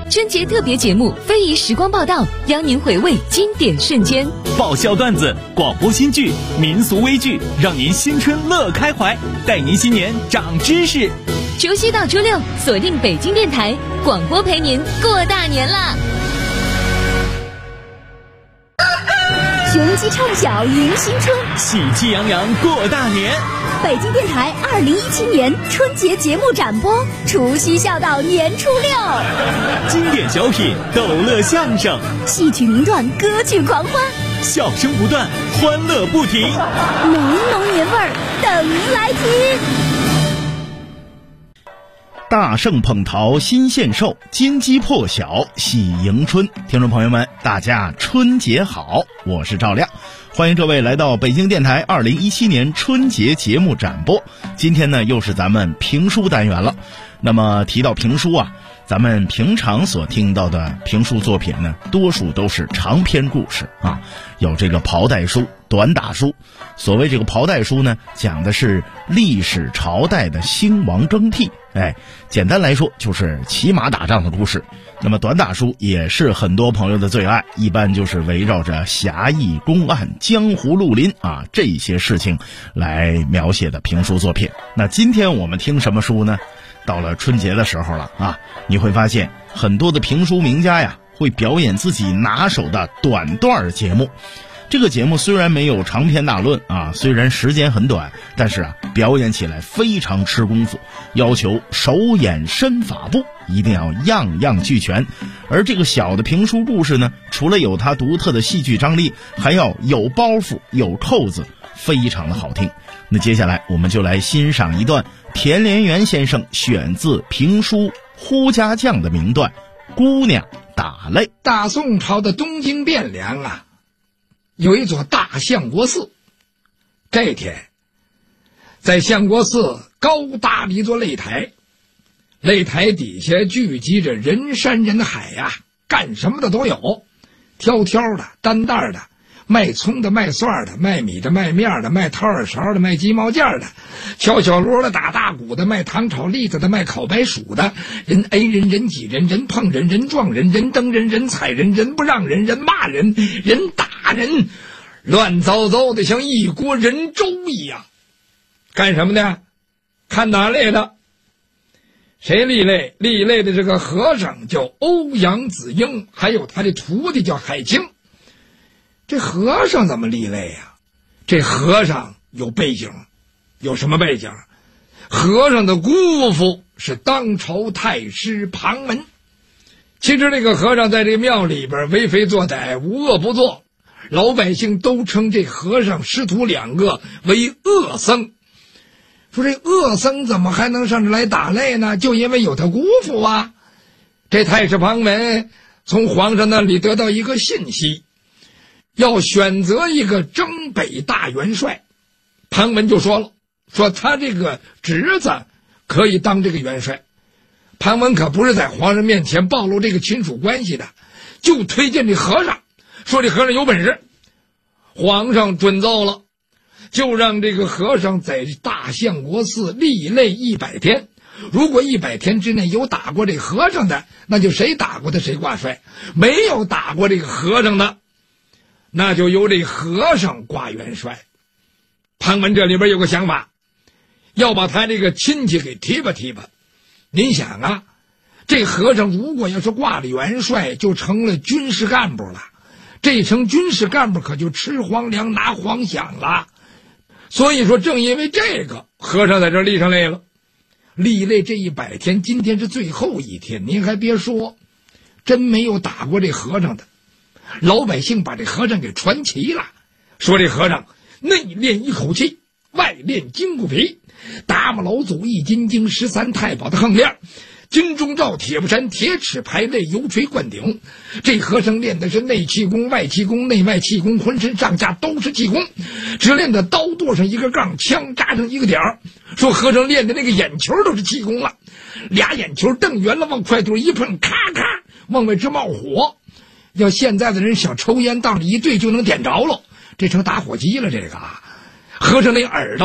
春节特别节目《非遗时光报道》，邀您回味经典瞬间。 爆笑段子、广播新剧、民俗微剧，让您新春乐开怀，带您新年长知识。 除夕到初六，锁定北京电台广播，陪您过大年啦！ 雄鸡唱晓迎新春， 喜气洋洋过大年。 北京电台2017年春节节目展播，除夕笑到年初六。 经典小品、逗乐相声、 戏曲名段、歌曲狂欢， 笑声不断，欢乐不停， 浓浓年味儿等您来听。 大圣捧桃新献寿，金鸡破晓喜迎春。听众朋友们，大家春节好，我是赵亮，欢迎各位来到北京电台2017年春节节目展播。今天呢，又是咱们评书单元了。那么提到评书啊，咱们平常所听到的评书作品呢，多数都是长篇故事啊，有这个袍带书、短打书。所谓这个袍带书呢，讲的是历史朝代的兴亡更替，简单来说就是骑马打仗的故事。那么短打书也是很多朋友的最爱，一般就是围绕着侠义公案、江湖绿林啊这些事情来描写的评书作品。那今天我们听什么书呢？到了春节的时候了啊，你会发现很多的评书名家呀，会表演自己拿手的短段节目。这个节目虽然没有长篇大论啊，虽然时间很短，但是表演起来非常吃功夫，要求手眼身法步一定要样样俱全。而这个小的评书故事呢，除了有它独特的戏剧张力，还要有包袱有扣子，非常的好听。那接下来我们就来欣赏一段田连元先生选自评书《呼家将》的名段《姑娘打擂》。 大宋朝的东京汴梁啊，有一座大相国寺。这天在相国寺高大的一座擂台，擂台底下聚集着人山人海呀，干什么的都有，挑挑的、担担的，卖葱的、卖蒜的、卖米的、卖面的、卖掏耳勺的、卖鸡毛件的，敲小锣的、打大鼓的、卖糖炒栗子的、卖烤白薯的，人 A 人、人挤人、人碰人、人撞人、人蹬人、人踩人、人不让人、人骂人、人打人，乱糟糟的像一锅人粥一样。干什么呢？看打擂的。谁立擂？立擂的这个和尚叫欧阳子英，还有他的徒弟叫海清。这和尚怎么立擂呀？这和尚有背景。有什么背景？和尚的姑父是当朝太师庞门。其实这个和尚在这庙里边为非作歹，无恶不作，老百姓都称这和尚师徒两个为恶僧。说这恶僧怎么还能上这来打擂呢？就因为有他姑父啊。这太师庞门从皇上那里得到一个信息，要选择一个征北大元帅。庞门就说了，说他这个侄子可以当这个元帅。庞门可不是在皇上面前暴露这个亲属关系的，就推荐这和尚，说这和尚有本事。皇上准奏了，就让这个和尚在大相国寺立擂100天。如果100天之内有打过这和尚的，那就谁打过他谁挂帅；没有打过这个和尚的，那就由这和尚挂元帅。庞门这里边有个想法，要把他这个亲戚给提拔提拔。您想啊，这和尚如果要是挂了元帅，就成了军事干部了。这成军事干部可就吃皇粮拿皇饷了。所以说正因为这个，和尚在这立上擂了。立擂这100天，今天是最后一天。您还别说，真没有打过这和尚的。老百姓把这和尚给传齐了，说这和尚内练一口气，外练筋骨皮，达摩老祖易筋经13太保的横练，金钟罩铁布衫铁齿排肋油锤灌顶。这和尚练的是内气功外气功内外气功，浑身上下都是气功，只练的刀剁上一个杠，枪扎上一个点儿。说和尚练的那个眼球都是气功了，俩眼球瞪圆了往快腿一碰，咔咔往外直冒火。要现在的人想抽烟到里一对就能点着了，这成打火机了。这个和尚那耳朵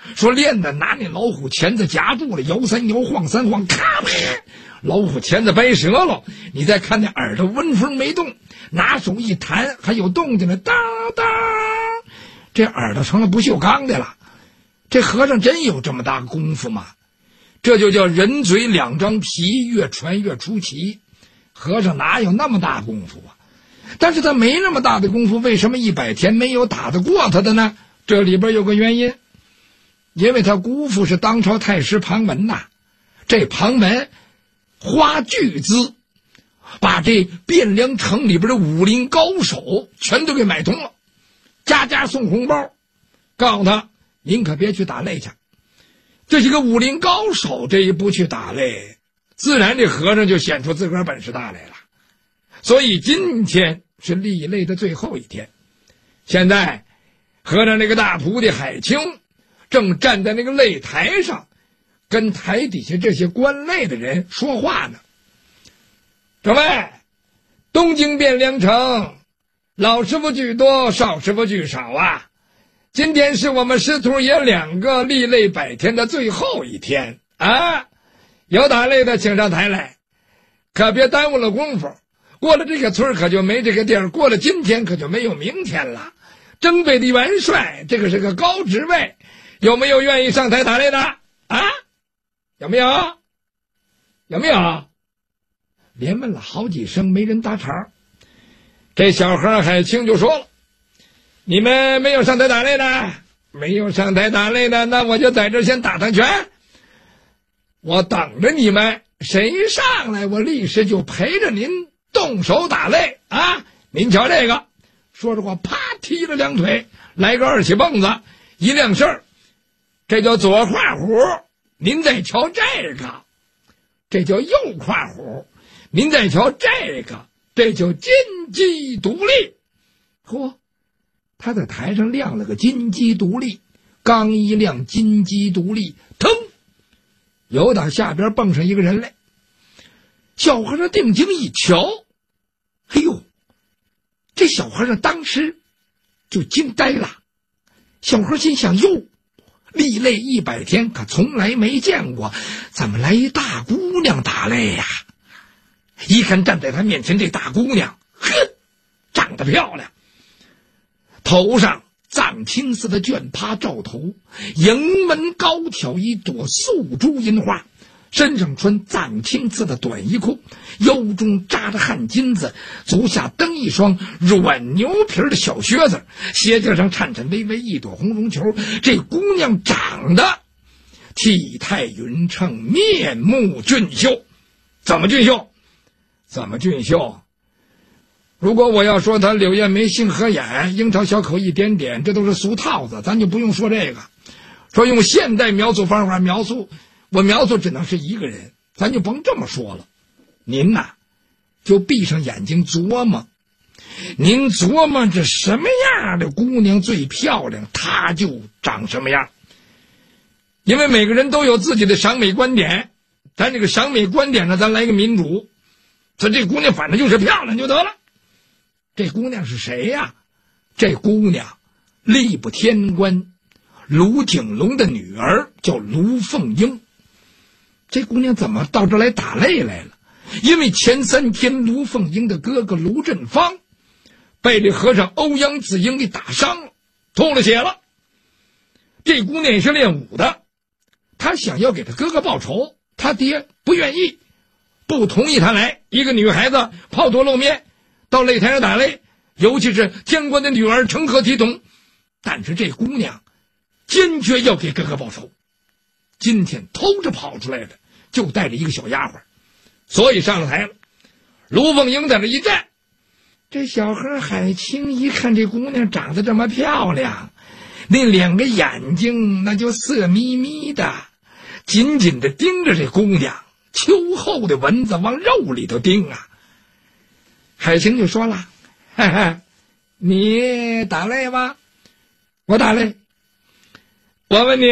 说练的拿那老虎钳子夹住了，摇三摇晃三晃，咔啪，老虎钳子掰折了。你再看那耳朵纹风没动，拿手一弹还有动静了，当当，这耳朵成了不锈钢的了。这和尚真有这么大功夫吗？这就叫人嘴两张皮，越传越出奇。和尚哪有那么大功夫啊？但是他没那么大的功夫，为什么100天没有打得过他的呢？这里边有个原因，因为他姑父是当朝太师庞文呐。这庞文花巨资把这汴梁城里边的武林高手全都给买通了，家家送红包，告诉他您可别去打擂去。这些个武林高手这一不去打擂，自然这和尚就显出自个儿本事大来了。所以今天是立擂的最后一天，现在和尚那个大徒弟海清正站在那个擂台上，跟台底下这些观擂的人说话呢。诸位，东京汴梁城老师傅居多，少师傅居少啊。今天是我们师徒爷2个立擂100天的最后一天啊！有打擂的请上台来，可别耽误了功夫。过了这个村可就没这个地儿，过了今天可就没有明天了。征北的元帅，这个是个高职位，有没有愿意上台打擂的啊？有没有？有没有？连问了好几声，没人搭茬。这小和海清就说了，你们没有上台打擂的，没有上台打擂的，那我就在这先打趟拳，我等着你们，谁上来我立时就陪着您动手打擂啊！您瞧这个，说着话啪踢了2腿，来个2起蹦子，一亮事儿，这叫左胯虎。您再瞧这个，这叫右胯虎。您再瞧这个，这叫金鸡独立。嚯，他在台上亮了个金鸡独立，刚一亮金鸡独立，腾，有打下边蹦上一个人来。小和尚定睛一瞧，哎呦，这小和尚当时就惊呆了。小和尚心想，哟，立擂100天可从来没见过，怎么来一大姑娘打擂呀？一看站在他面前这大姑娘，呵，长得漂亮，头上藏青色的绢帕罩头，迎门高挑一朵素珠银花，身上穿藏青色的短衣裤，腰中扎着汗金子，足下蹬一双软牛皮的小靴子，鞋尖上颤颤巍巍一朵红绒球。这姑娘长得体态匀称，面目俊秀。怎么俊秀？怎么俊秀？如果我要说她柳叶眉杏核眼，樱桃小口一点点，这都是俗套子，咱就不用说这个。说用现代描述方法描述，我描述只能是一个人，咱就甭这么说了。您呐，就闭上眼睛琢磨，您琢磨这什么样的姑娘最漂亮，她就长什么样。因为每个人都有自己的审美观点，咱这个审美观点呢，咱来个民主。说这姑娘反正就是漂亮就得了。这姑娘是谁呀？这姑娘吏部天官卢景龙的女儿，叫卢凤英。这姑娘怎么到这来打擂来了？因为前3天卢凤英的哥哥卢振芳被这和尚欧阳子英给打伤了，吐了血了。这姑娘也是练武的，她想要给她哥哥报仇，她爹不愿意，不同意她来。一个女孩子抛头露面到擂台上打擂，尤其是天官的女儿成何体统。但是这姑娘坚决要给哥哥报仇，今天偷着跑出来的，就带着一个小丫鬟，所以上了台了。卢凤英在这一站，这小和海清一看这姑娘长得这么漂亮，那2个眼睛那就色眯眯的，紧紧的盯着这姑娘，秋后的蚊子往肉里头叮啊。海清就说了，嘿嘿，你打擂吗？我打擂。我问你，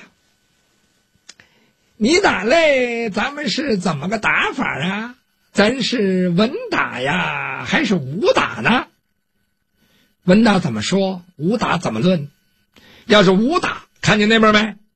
你打擂咱们是怎么个打法啊？咱是文打呀还是武打呢？文打怎么说，武打怎么论？要是武打，看见那边没？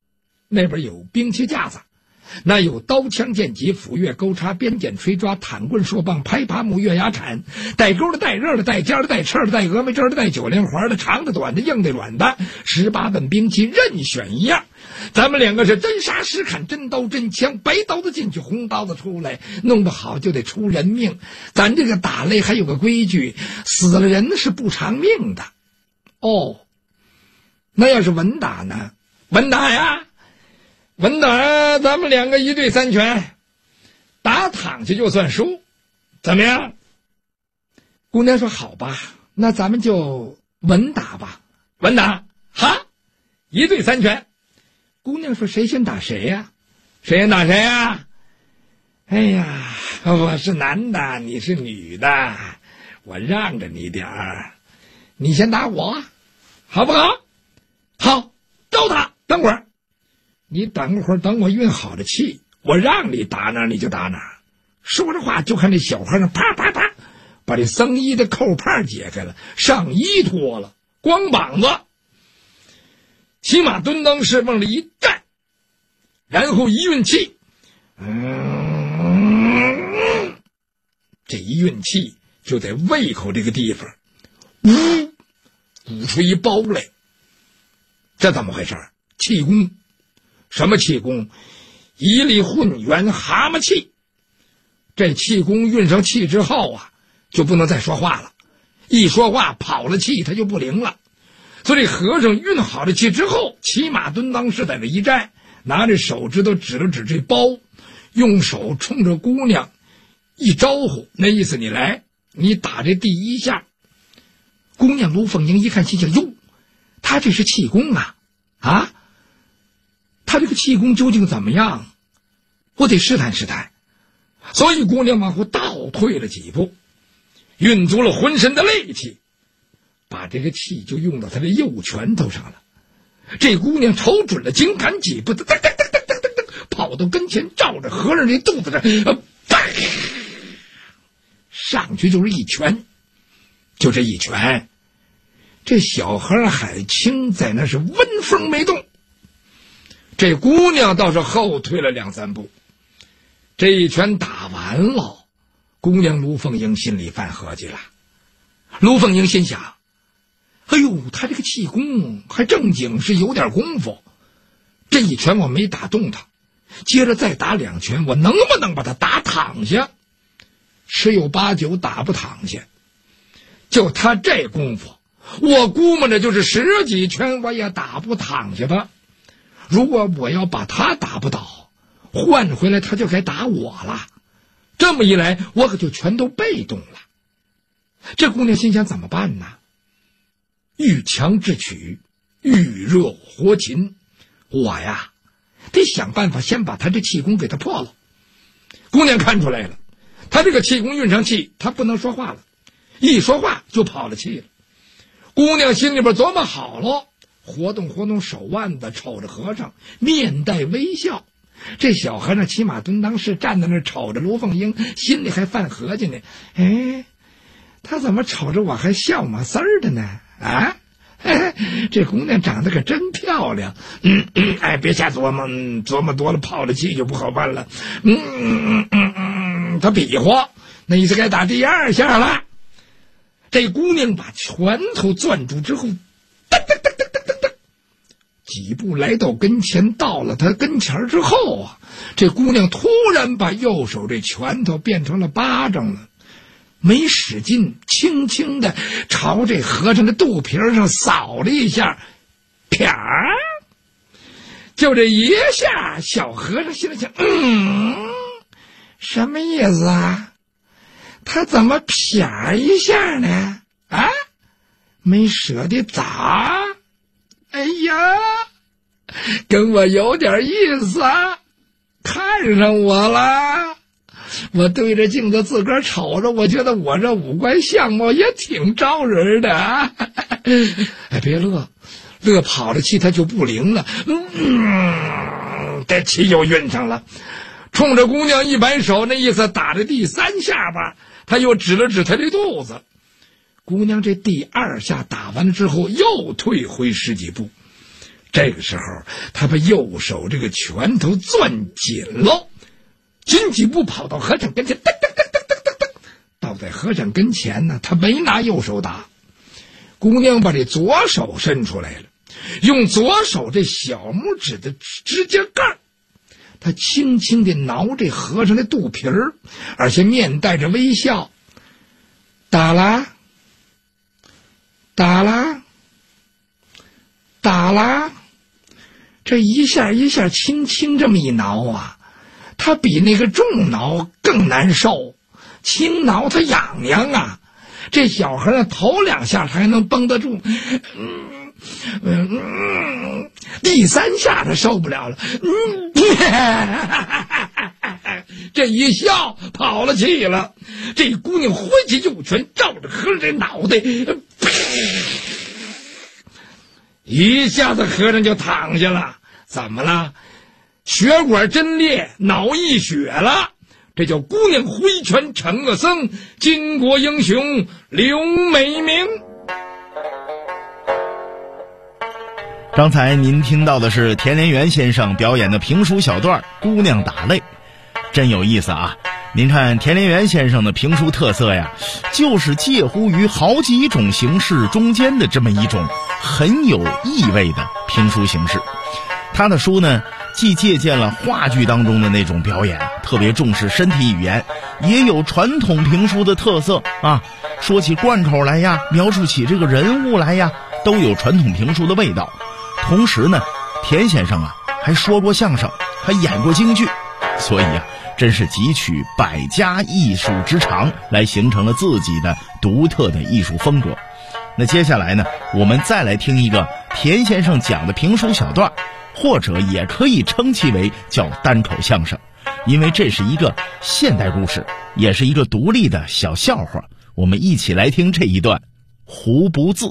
那边有兵器架子，那有刀枪剑戟斧钺钩叉鞭锏锤抓坦棍槊棒拍耙木月牙铲，带钩的带刃的带尖的带翅的带峨眉针的带九连环的长的短的硬的软的，18本兵器任选一样。咱们两个是真杀实砍，真刀真枪，白刀子进去红刀子出来，弄不好就得出人命。咱这个打擂还有个规矩，死了人是不偿命的。哦，那要是稳打呢？稳打呀，稳打，咱们两个1对3拳，打躺下就算输，怎么样？姑娘说好吧，那咱们就稳打吧。稳打，哈，1对3拳。姑娘说谁先打谁呀？谁先打谁呀？哎呀，我是男的，你是女的，我让着你点儿，你先打我，好不好？好，招他。等会儿，你等会儿，等我运好了气，我让你打哪儿你就打哪儿。说着话，就看这小和尚啪啪啪，把这僧衣的扣帕解开了，上衣脱了，光膀子。骑马蹲裆式往里一站，然后一运气，这一运气就在胃口这个地方，鼓出一包来。这怎么回事？气功。什么气功？一力混元蛤蟆气。这气功运上气之后啊，就不能再说话了，一说话跑了气，它就不灵了。所以这和尚运好了气之后，骑马蹲裆式在这一站，拿着手指头指了指这包，用手冲着姑娘一招呼，那意思你来，你打这第一下。姑娘卢凤英一看，心想：哟，他这是气功啊！啊，他这个气功究竟怎么样？我得试探试探。所以姑娘往后倒退了几步，运足了浑身的力气，把这个气就用到他的右拳头上了。这姑娘瞅准了，紧赶几步，噔噔噔噔噔噔噔，跑到跟前，照着和尚这肚子上，上去就是一拳。就这一拳，这小和尚海清在那是温风没动，这姑娘倒是后退了2、3步。这一拳打完了，姑娘卢凤英心里犯合计了。卢凤英心想：哎呦，他这个气功还正经是有点功夫。这一拳我没打动他，接着再打2拳，我能不能把他打躺下？十有八九打不躺下。就他这功夫，我估摸着就是10几拳我也打不躺下他。如果我要把他打不倒，换回来他就该打我了。这么一来，我可就全都被动了。这姑娘心想怎么办呢？遇强制取，遇热活擒，我呀得想办法先把他这气功给他破了。姑娘看出来了，他这个气功运上气，他不能说话了，一说话就跑了气了。姑娘心里边琢磨好了，活动活动手腕子，瞅着和尚，面带微笑。这小和尚骑马蹲裆式站在那瞅着卢凤英，心里还犯合计呢。哎，他怎么瞅着我还笑么丝儿的呢？啊，这姑娘长得可真漂亮。哎，别瞎琢磨，琢磨多了泡了气就不好办了。他比划，那意思该打第2下了。这姑娘把拳头攥住之后，噔噔噔噔噔噔噔，几步来到跟前，到了他跟前之后啊，这姑娘突然把右手这拳头变成了巴掌了，没使劲，轻轻的朝这和尚的肚皮上扫了一下，啪！就这一下，小和尚心里想，什么意思啊？他怎么啪一下呢？啊，没舍得打。哎呀，跟我有点意思啊，看上我了。我对着镜子自个儿瞅着，我觉得我这五官相貌也挺招人的啊。哎，别乐，乐跑了气他就不灵了。这气又运上了，冲着姑娘一摆手，那意思打着第3下吧。他又指了指他这肚子。姑娘这第2下打完了之后，又退回10几步， 这个时候他把右手这个拳头攥紧了，紧几步跑到和尚跟前，噔噔噔噔噔噔噔，倒在和尚跟前呢，他没拿右手打。姑娘把这左手伸出来了，用左手这小拇指的指甲盖，他轻轻地挠这和尚的肚皮儿，而且面带着微笑，打啦打啦打啦，这一下一下轻轻这么一挠啊，他比那个重挠更难受，轻挠他痒痒啊。这小和尚头2下他还能绷得住，第3下他受不了了，这一笑跑了气了。这姑娘挥起右拳照着和尚这脑袋，一下子和尚就躺下了。怎么了？血管真裂，脑溢血了。这叫姑娘挥拳成了僧，巾帼英雄刘美名。 刚才您听到的是田连元先生表演的评书小段《姑娘打擂》，真有意思啊。您看田连元先生的评书特色呀，就是介乎于好几种形式中间的这么一种很有意味的评书形式。他的书呢，既借鉴了话剧当中的那种表演，特别重视身体语言，也有传统评书的特色啊。说起贯口来呀，描述起这个人物来呀，都有传统评书的味道。同时呢，田先生啊还说过相声，还演过京剧，所以啊，真是汲取百家艺术之长，来形成了自己的独特的艺术风格。那接下来呢，我们再来听一个田先生讲的评书小段，或者也可以称其为叫单口相声，因为这是一个现代故事，也是一个独立的小笑话。我们一起来听这一段胡不字。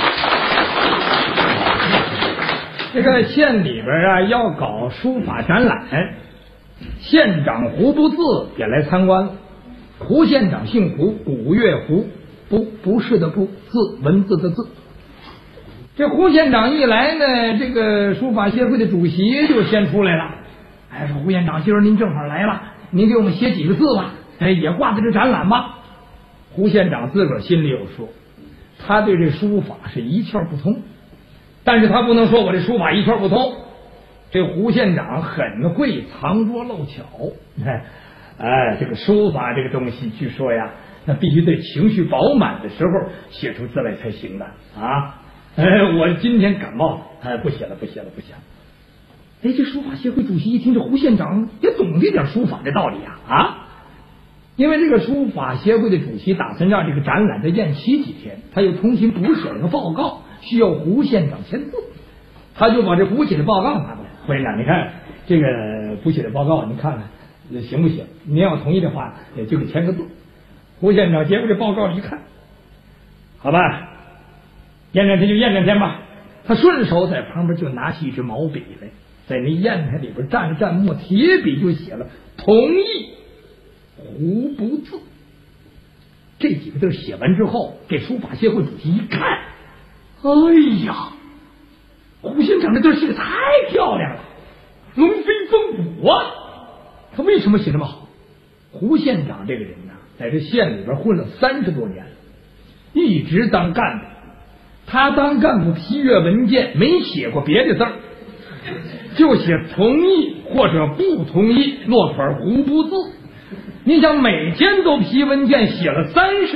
这个县里边啊要搞书法展览，县长胡不字也来参观了。胡县长姓胡，古月胡，不是的不，字文字的字。这胡县长一来呢，这个书法协会的主席就先出来了。哎，说胡县长，今儿您正好来了，您给我们写几个字吧，哎，也挂在这展览吧。胡县长自个儿心里有数，他对这书法是一窍不通，但是他不能说我这书法一窍不通。这胡县长很会藏拙露巧，哎，这个书法这个东西，据说呀，那必须对情绪饱满的时候写出字来才行的啊。我今天感冒了，不写了。哎，这书法协会主席一听这胡县长也懂这点书法的道理啊，因为这个书法协会的主席打算让这个展览再延期几天，他又重新补写了个报告，需要胡县长签字，他就把这补写的报告拿过来。胡县长，你看这个补写的报告，你看看行不行？您要同意的话，就给签个字。胡县长接过这报告一看，好吧，验证天就验证天吧。他顺手在旁边就拿起一支毛笔来，在那砚台里边蘸了蘸墨，铁笔就写了同意胡不字这几个字。写完之后，这书法协会主席一看，哎呀，胡县长这字写的太漂亮了，龙飞凤舞啊！他为什么写这么好？胡县长这个人呢，在这县里边混了30多年了，一直当干部。他当干部批阅文件没写过别的字儿，就写同意或者不同意，落款胡不字。你想每天都批文件，写了30